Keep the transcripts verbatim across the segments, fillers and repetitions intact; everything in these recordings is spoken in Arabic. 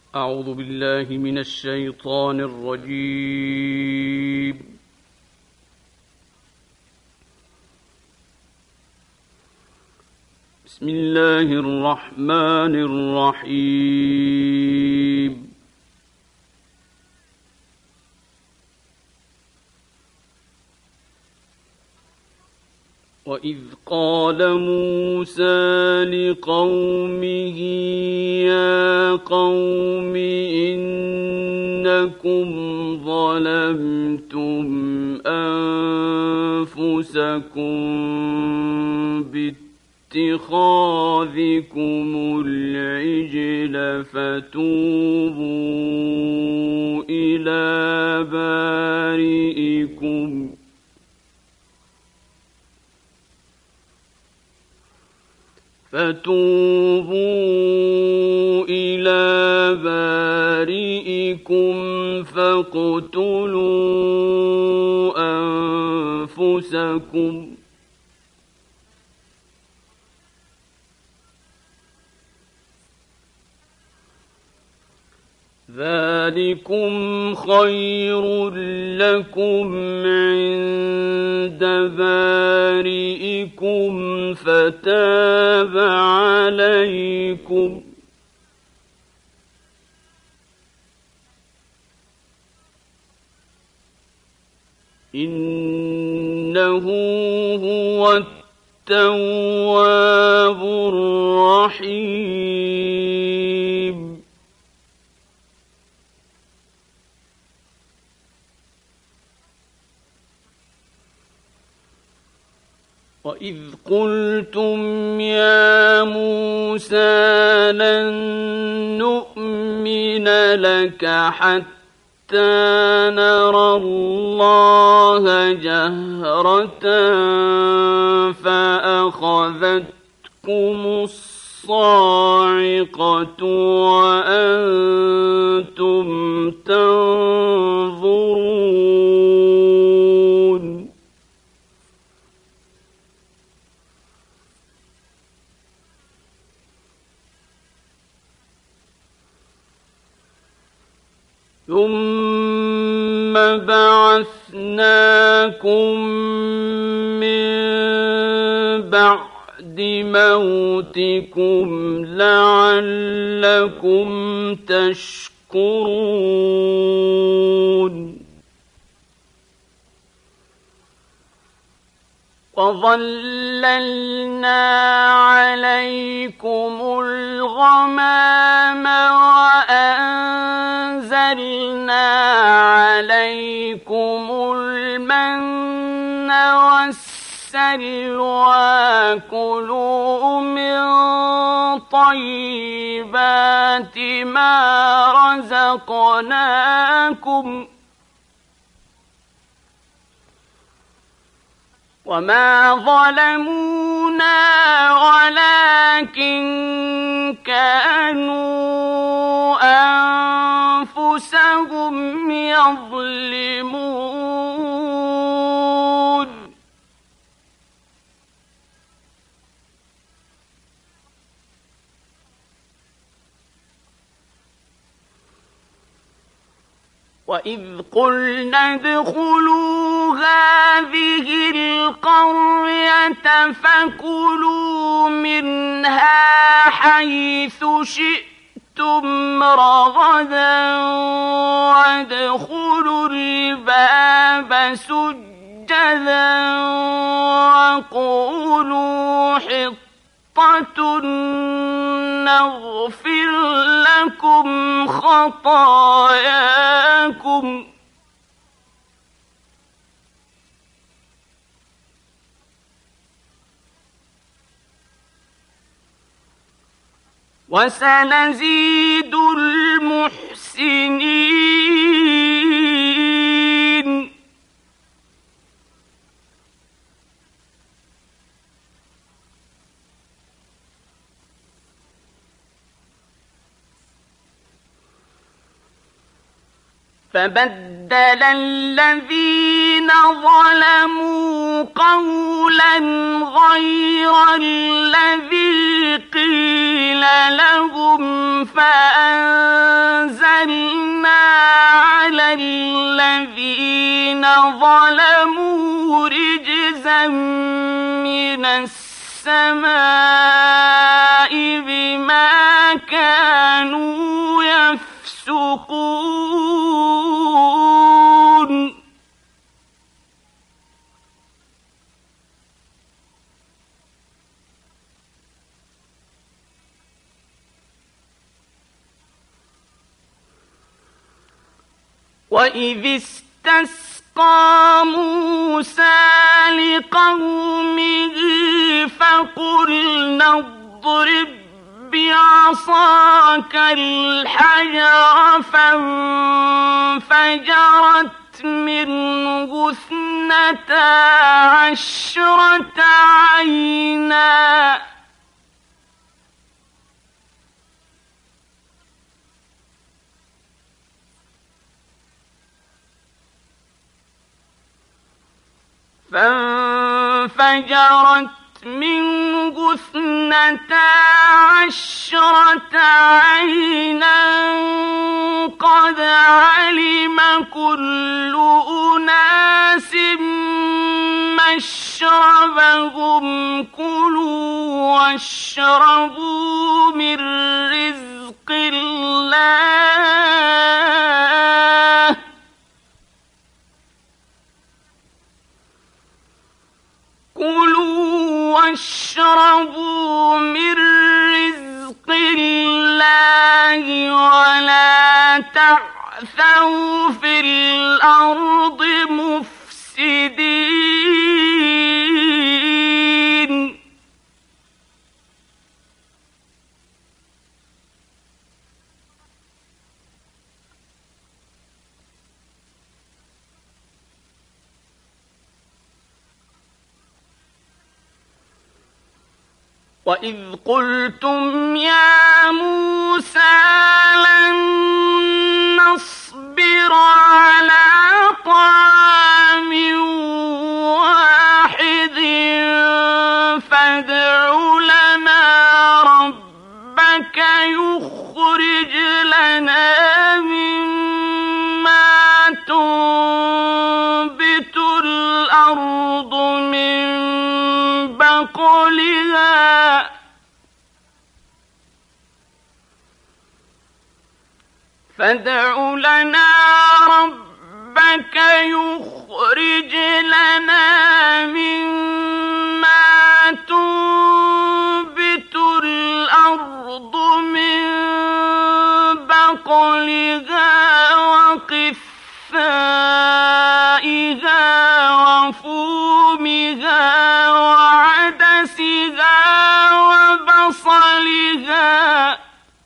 أعوذ بالله من الشيطان الرجيم. بسم الله الرحمن الرحيم. وإذ قال موسى لقومه يا قوم إنكم ظلمتم أنفسكم باتخاذكم العجل فتوبوا إلى بارئكم فتوبوا إلى بارئكم فاقتلوا أنفسكم ذلكم خير لكم عند بارئكم فتاب عليكم إنه هو التواب الرحيم. وإذ قلتم يا موسى لن نؤمن لك حتى نرى الله جهرة فأخذتكم الصاعقة وأنتم تنظرون ثم بعثناكم من بعد موتكم لعلكم تشكرون وظللنا عليكم الغمام وأنزلنا عليكم المن والسلوى كلوا من طيبات ما رزقناكم وما ظلمونا ولكن كانوا أنفسهم يظلمون وإذ قلنا ادخلوا هذه القرية فكلوا منها حيث شئتم رغدا وادخلوا الباب سجدا وقولوا حطة نغفر لكم خطاياكم وسنزيد المحسنين فبدل الذين ظلموا قولا غير الذي قيل لهم فأنزلنا ظلموا رجزا من السماء بما كانوا يفسقون وإذ استسقى موسى لقومه فقلنا اضرب بعصاك الحجر فانفجرت منه اثنتا عشرة عينا فانفجرت منه اثنتا عشرة عينا قد علم كل أناس مشربهم كلوا واشربوا من رزق الله كلوا واشربوا من رزق الله ولا تعثوا في الأرض مفسدين وَإِذْ قُلْتُمْ يَا مُوسَى لَن نَّصْبِرَ عَلَىٰ طَعَامٍ وَاحِدٍ فَادْعُ لَنَا رَبَّكَ يُخْرِجْ لَنَا مِمَّا تُنبِتُ الْأَرْضُ مِن بَقْلِهَا فادع لنا ربك يخرج لنا مما تنبت الأرض من بقلها وقثائها وفومها وعدسها وبصلها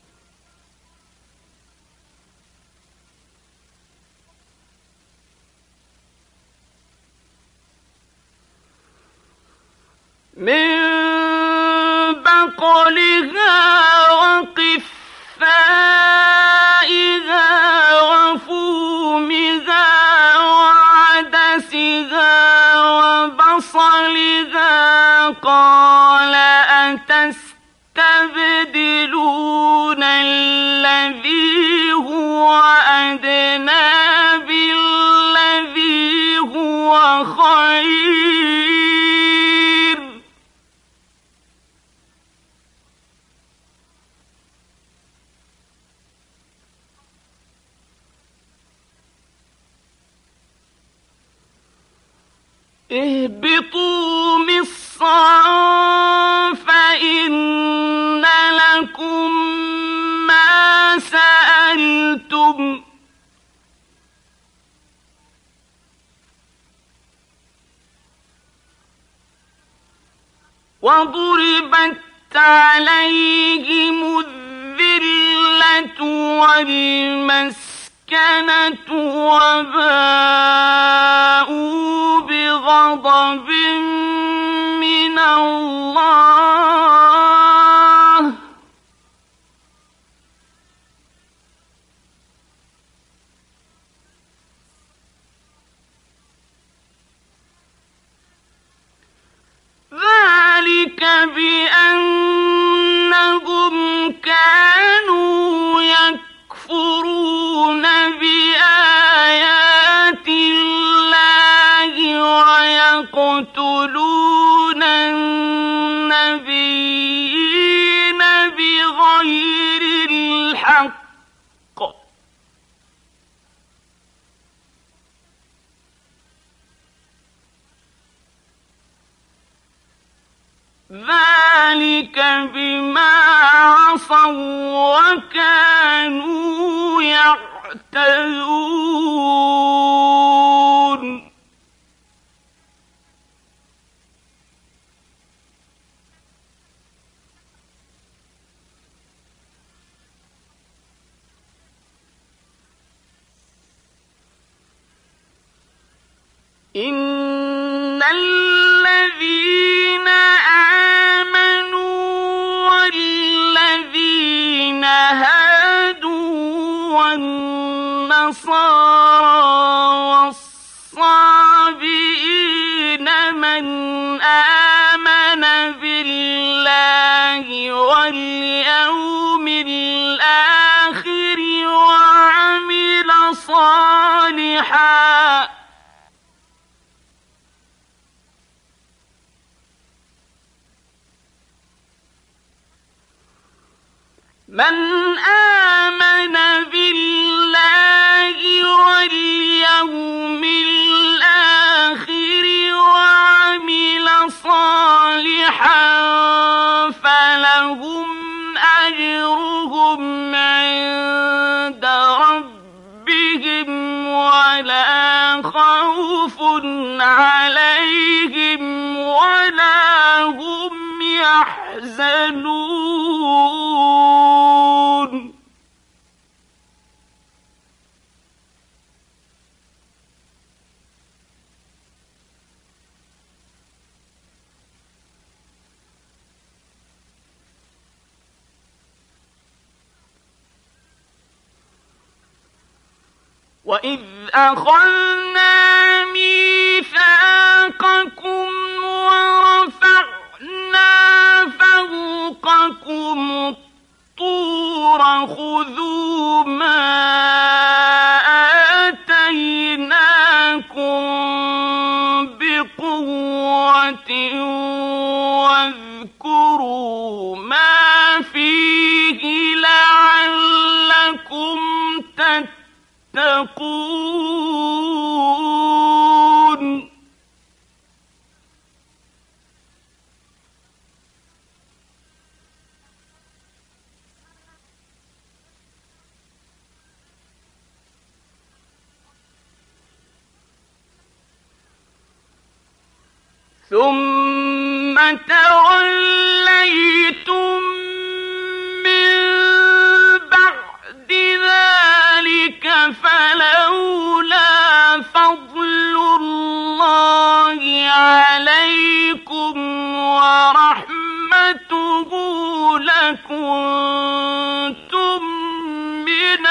من بقلها وقثائها وفومها وعدسها وبصلها قال أتستبدلون الذي هو أدنى بالذي هو خير اهبطوا مصرا فإن لكم ما سألتم وضربت عليهم الذلة والمسكنة وباءوا بغضب من الله ذلك بأنهم كانوا يكفرون بآيات الله بما عصوا وكانوا يعتدون إن الذين آمنوا والذين هادوا والنصارى والصابئين من آمن بالله واليوم الآخر وعمل صالحا من آمن بالله واليوم الآخر وعمل صالحا فلهم أجرهم عند ربهم ولا خوف عليهم ولا هم يحزنون وإذ أخذنا ميثاقكم ورفعنا فوقكم الطور خذوا ما آتيناكم بقوة واذكروا ما فيه لعلكم تتقون ثم توليتم من بعد ذلك فلولا فضل الله عليكم ورحمته لكنتم من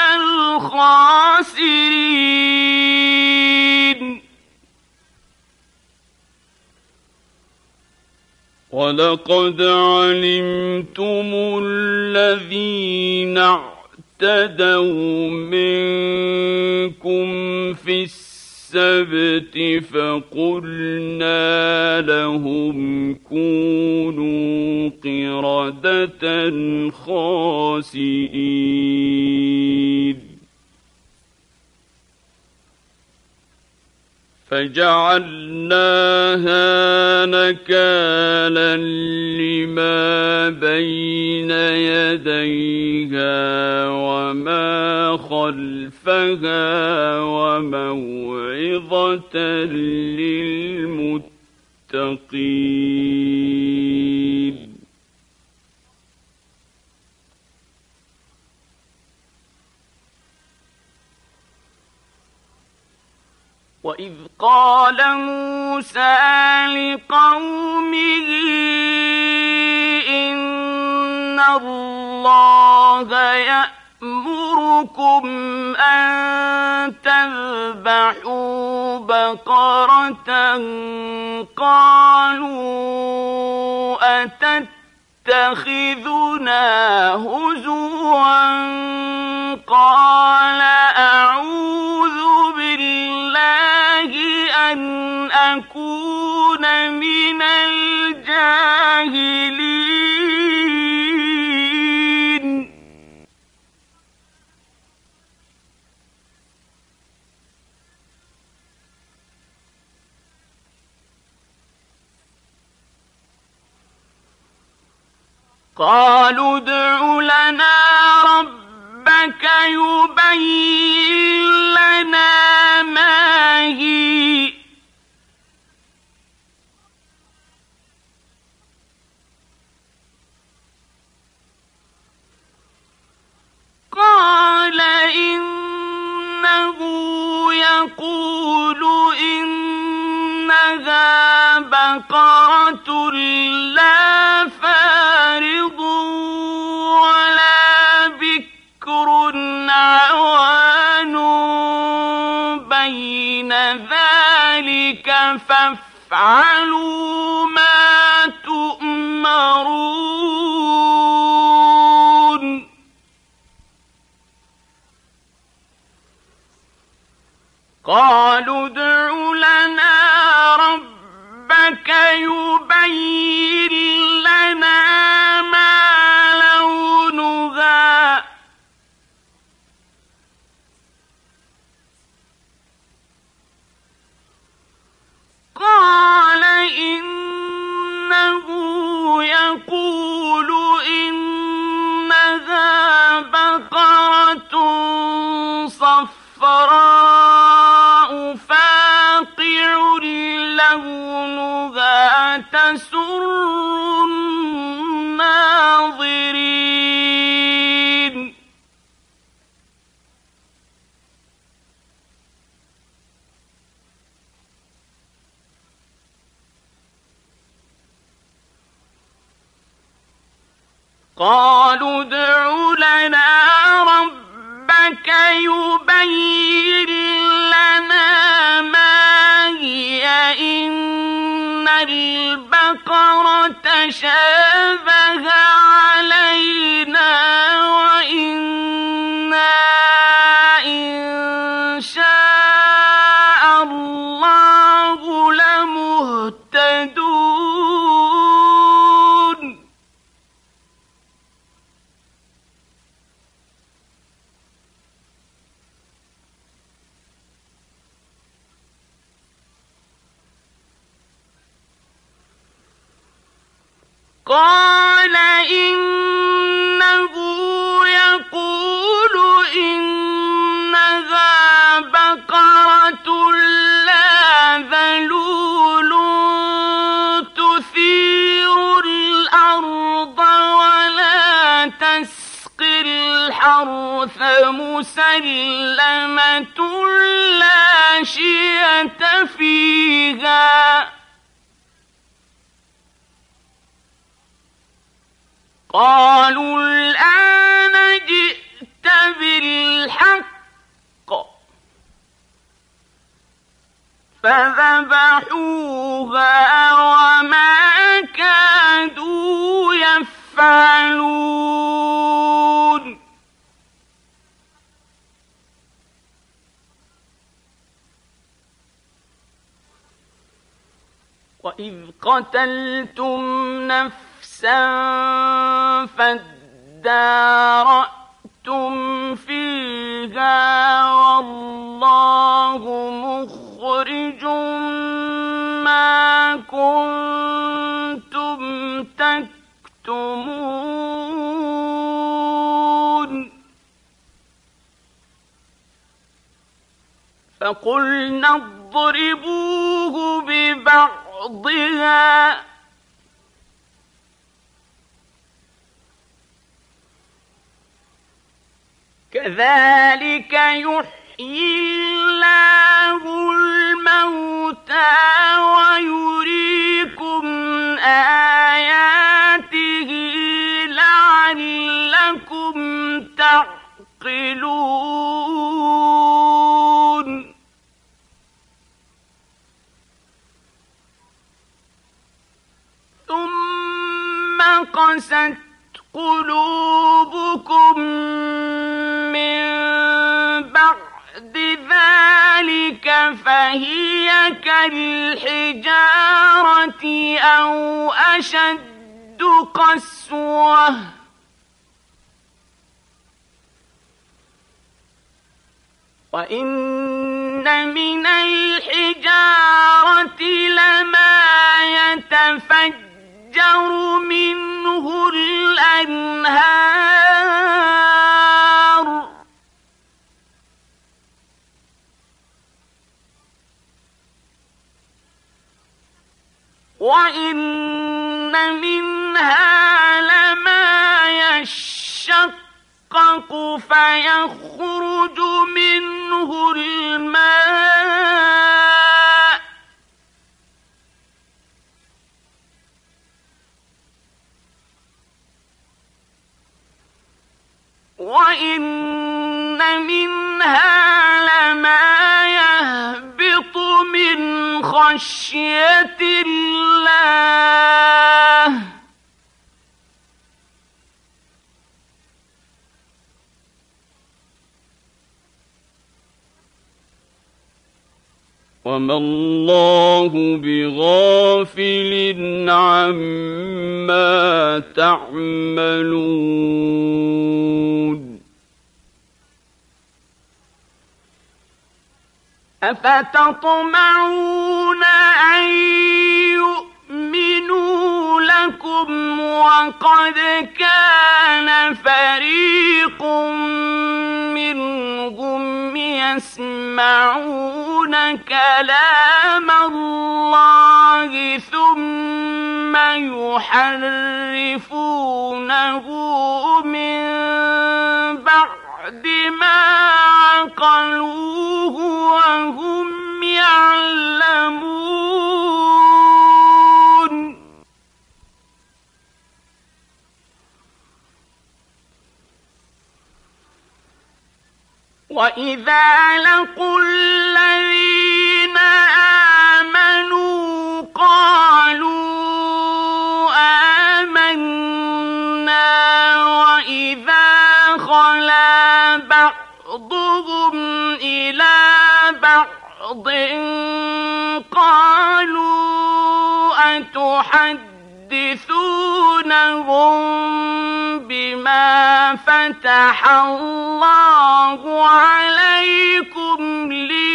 الخاسرين ولقد علمتم الذين اعتدوا منكم في السبت فقلنا لهم كونوا قردة خاسئين فجعلناها نكالا لما بين يديها وما خلفها وموعظة للمتقين وإذ قال موسى لقومه إن الله يأمركم أن تذبحوا بقرة قالوا أتتخذنا هزوا قال أعوذ بالله أن أكون من الجاهلين قالوا ادع لنا ربك يبين لنا ما هي قال إنه يقول إنها بقرة لا فارض ولا بكر عوان بين ذلك فافعلوا ما تؤمرون قالوا ادع لنا ربك يبين لنا ما لونها قال إنه يقول إنها بقرة صفراء فاقع لونها تسر الناظرين قالوا ادع لنا ربك يبين لنا ما هي إن البقرة شابه علينا وإنا إن شاء الله لمهتدون قال إنه يقول إنها بقرة لا ذلول تثير الأرض ولا تسقي الحرث مسلمة لا شية فيها قالوا الآن جئت بالحق فذبحوها وما كادوا يفعلون وإذ قتلتم نفسا فادارأتم فيها والله مخرج ما كنتم تكتمون فقلنا اضربوه ببعضها كذلك يحيي الله الموتى ويريكم آياته لعلكم تعقلون ثم قست قلوبكم من بعد ذلك فهي كالحجارة أو أشد قسوة وإن من الحجارة لما يتفجر منه الأنهار وَإِنَّ مِنْهَا لَمَا يَشَّقَّقُ فَيَخْرُجُ مِنْهُ الْمَاءُ وَإِنَّ مِنْهَا لَمَا يَهْبِطُ مِنْ خَشْيَةِ اللَّهِ وَمَا اللَّهُ بِغَافِلٍ عَمَّا تَعْمَلُونَ أَفَتَطْمَعُونَ أَن يُؤْمِنُوا لَكُمْ وَقَدْ كَانَ فَرِيقٌ مِّنْهُمْ يَسْمَعُونَ كَلَامَ اللَّهِ ثُمَّ يُحَرِّفُونَهُ مِن بَعْدِ مَا عَقَلُوهُ وَهُمْ يَعْلَمُونَ وَإِذَا لَقُوا الَّذِينَ آمَنُوا قَالُوا آمَنَّا وَإِذَا خَلَا بَعْضُهُمْ إِلَىٰ بَعْضٍ قَالُوا أَتُحَدِّثُونَهُم بِمَا فَتَحَ اللَّهُ عَلَيْكُمْ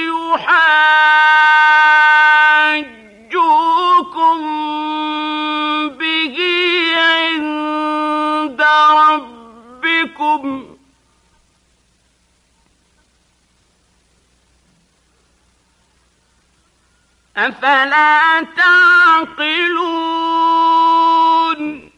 لِيُحَاجُّوكُم بِهِ عِندَ رَبِّكُمْ ۚ أَفَلَا تَعْقِلُونَ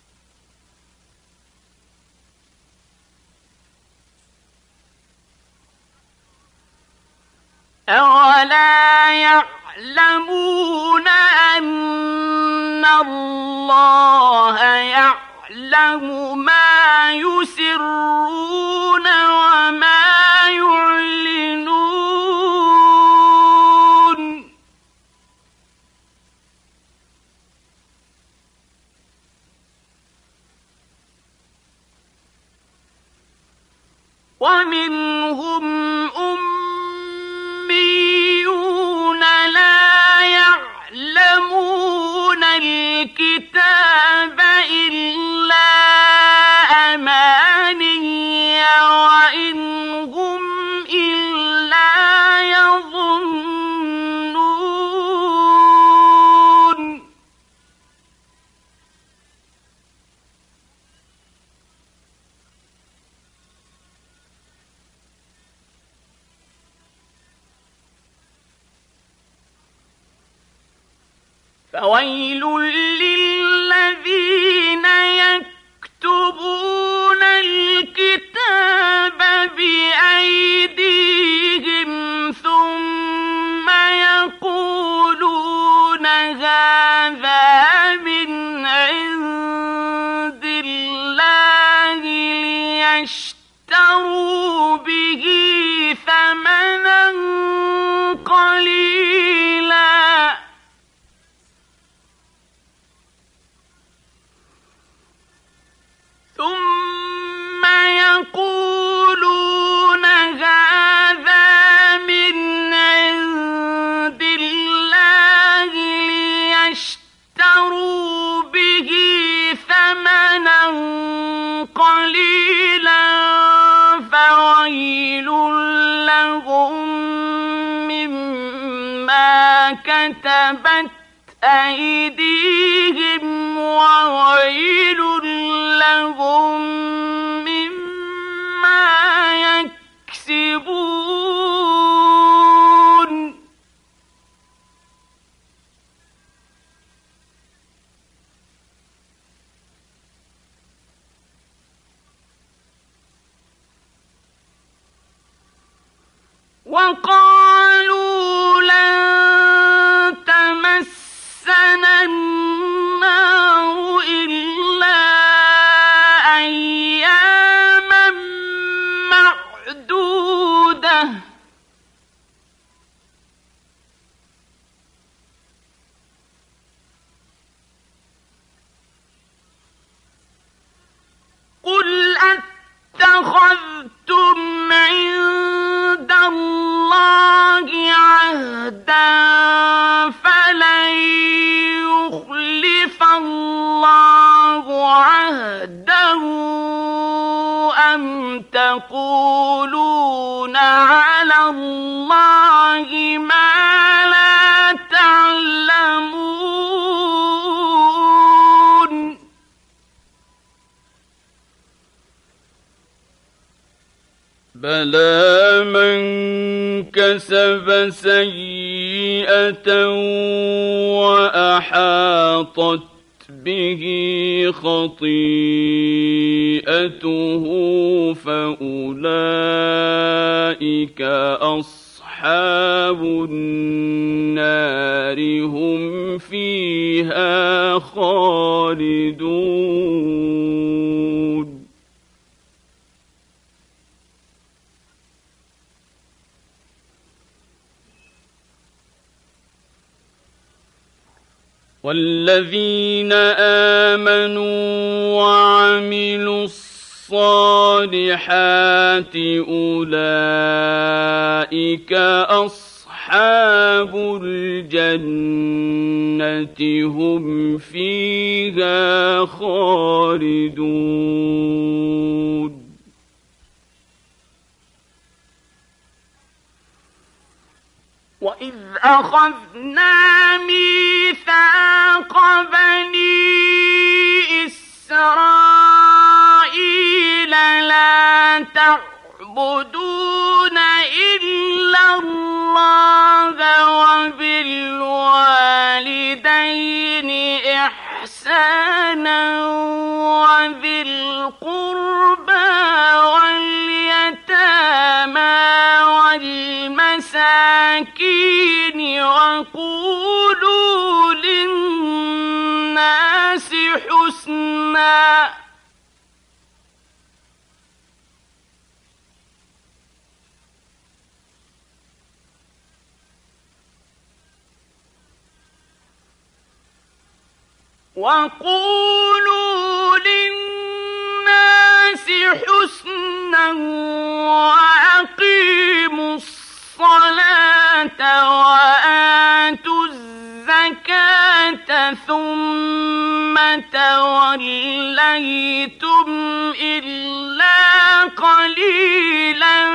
أَوَلَا يَعْلَمُونَ أَنَّ اللَّهَ يَعْلَمُ مَا يُسِرُّونَ وَمَا يُعْلِنُونَ وَمِنْهُمْ أُمِّيُّونَ لَا يَعْلَمُونَ الْكِتَابَ إِلَّا أَمَانِيَّ وَإِنْ هُمْ إِلَّا يَظُنُّونَ فَوَيْلٌ لِّلَّذِينَ يَكْتُبُونَ الْكِتَابَ بِأَيْدِيهِمْ ثُمَّ يَقُولُونَ هَٰذَا مِنْ عِندِ اللَّهِ لِيَشْتَرُوا بِهِ ثَمَنًا قَلِيلًا ثُمَّ يَقُولُونَ هَٰذَا مِنْ عِندِ اللَّهِ لِيَشْتَرُوا بِهِ ثَمَنًا قَلِيلًا فَوَيْلٌ لَّهُم مِّمَّا كَتَبَتْ أَيْدِيهِمْ وَوَيْلٌ لَّهُم مِّمَّا يَكْسِبُونَ وقالوا لن تمسنا النار إلا أياما معدودة قل أتخذتم عند الله عهدا فلن يخلف الله عهده أم تقولون على الله ما لا تعلمون بلى من كسب سيئة وأحاطت به خطيئته فأولئك أصحاب النار هم فيها خالدون والذين آمنوا وعملوا الصالحات أولئك أصحاب الجنة هم فيها خالدون وإذ أخذنا ميثاق بني إسرائيل لا تعبدون إلا الله وبالوالدين إحسانا وذي القربى واليتامى والمساكين وقولوا للناس حسنا وقولوا للناس حسنا وأقيموا الصلاة وآتوا الزكاة ثم توليتم إلا قليلا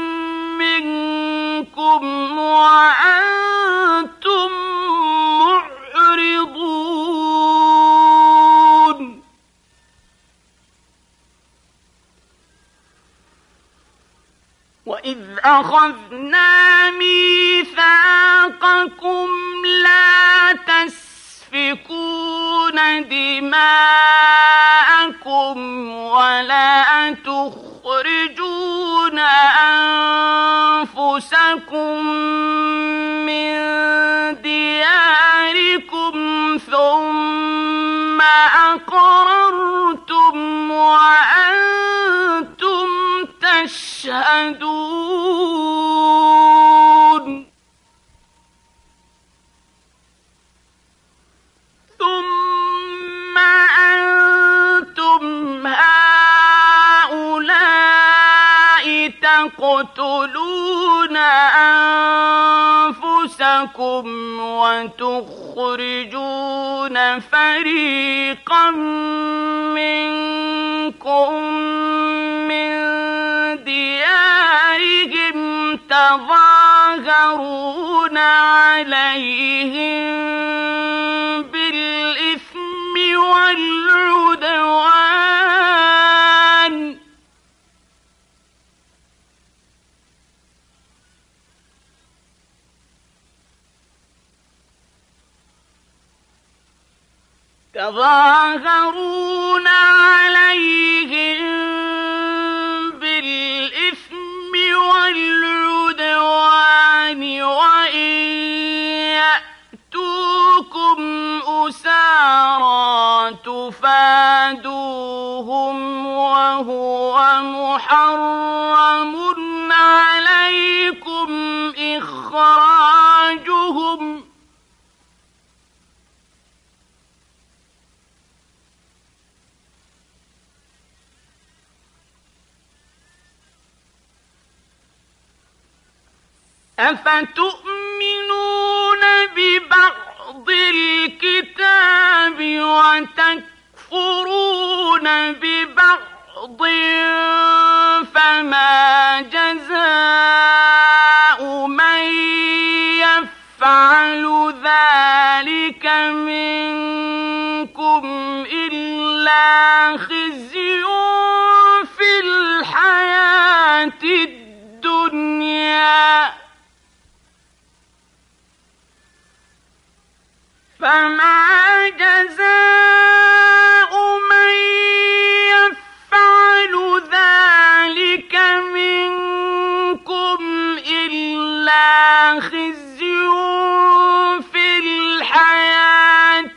منكم وأنتم معرضون وإذ أخذنا ميثاقكم لا تسفكون دماءكم ولا تخرجون أنفسكم من دياركم ثم أقررتم وأنتم تشهدون ثم أنتم هؤلاء تقتلون أنفسكم وتخرجون فريقا منكم من ديارهم تظاهرون عليهم بالإثم والعدوان تظاهرون عليهم بالإثم والعدوان وهو محرم عليكم إخراجهم أفتؤمنون ببعض الكتاب وتكفرون ببعض فما جزاء من يفعل ذلك منكم إلا خزي في الحياة الدنيا فما جزاء من يفعل ذلك منكم إلا خزي في الحياة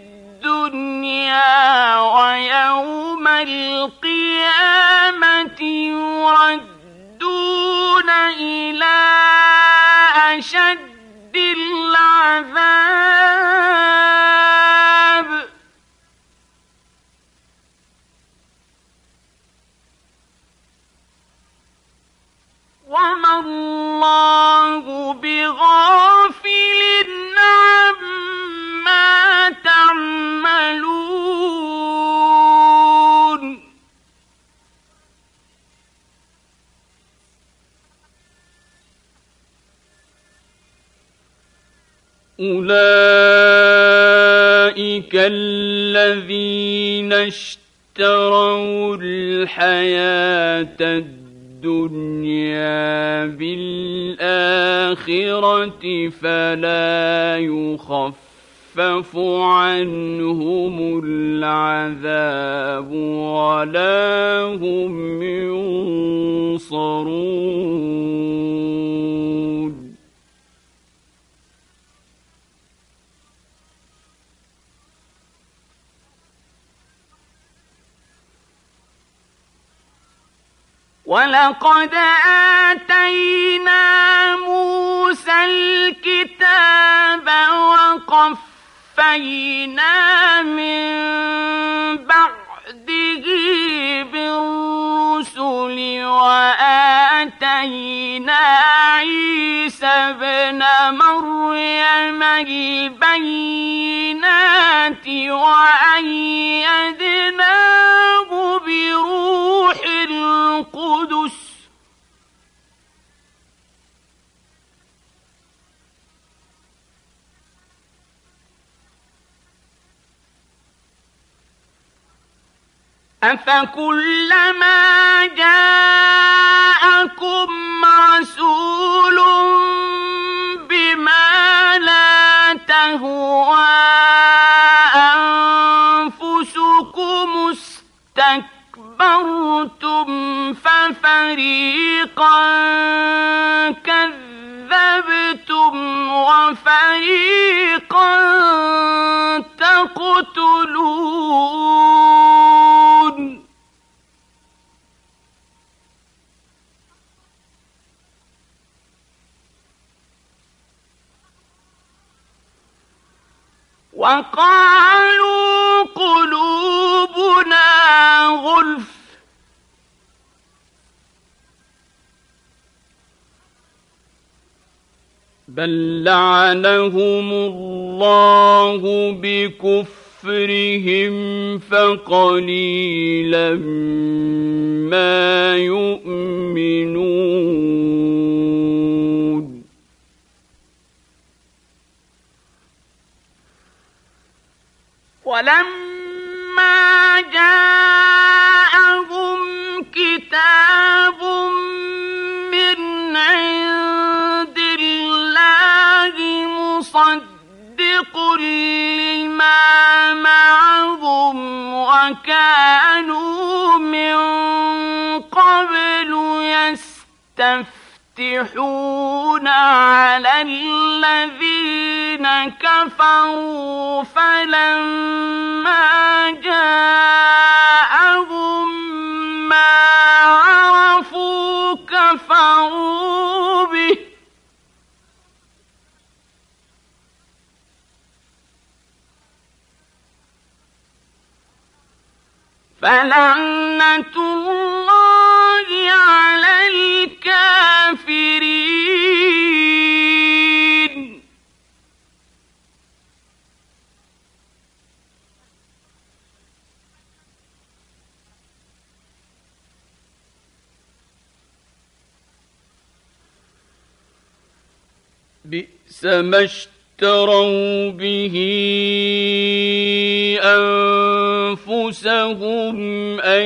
الدنيا ويوم القيامة يردون إلى أشد العذاب وما الله بغافل عما تعملون أولئك الذين اشتروا الحياة الدنيا بالآخرة فلا يخفف عنهم العذاب ولا هم ينصرون ولقد آتينا موسى الكتاب وقفينا من بعده بالرسل وآتينا عيسى ابن مريم البينات وأيدناه بروح القدس أفكلما جاءكم رسول بما لا تهوى أنفسكم استكبرتم ففريقا كذبتم وفريقا تقتلون وقالوا قلوبنا غلف بل لعنهم الله بكفرهم فقليلا ما يؤمنون ولما جاءهم كتاب من عند الله مصدق لما معهم وكانوا من قبل يستفتحون على الذين كفروا فلما جاءهم كفروا به فلعنة الله على الكافرين. بئس ما اشتروا به أنفسهم أن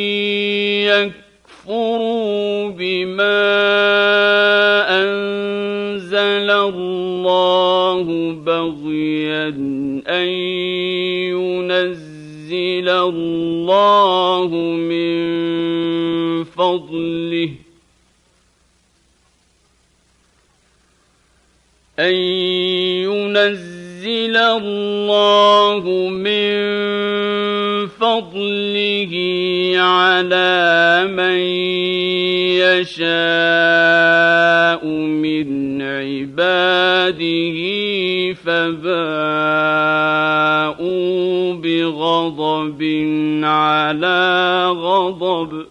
يكفروا بما أنزل الله بغيا أن ينزل الله من فضله أن ينزل الله من فضله على من يشاء من عباده فباءوا بغضب على غضب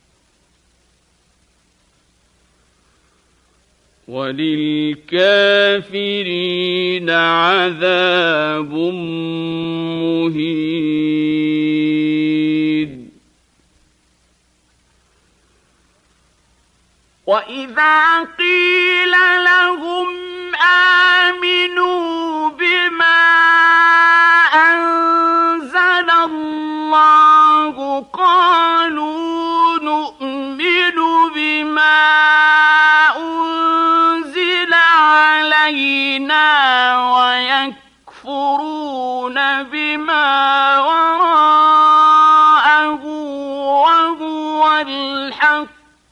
وللكافرين عذاب مهين. وإذا قيل لهم آمنوا بما أنزل الله قالوا نؤمن بما أنزل علينا ويكفرون بما وراءه وهو الحق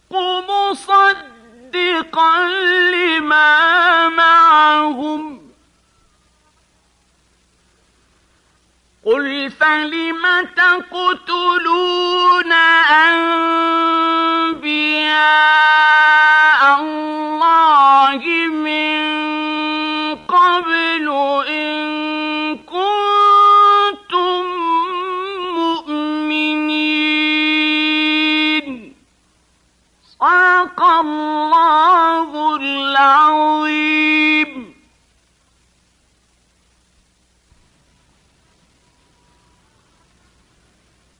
مصدقا لما معهم قل فلم تقتلون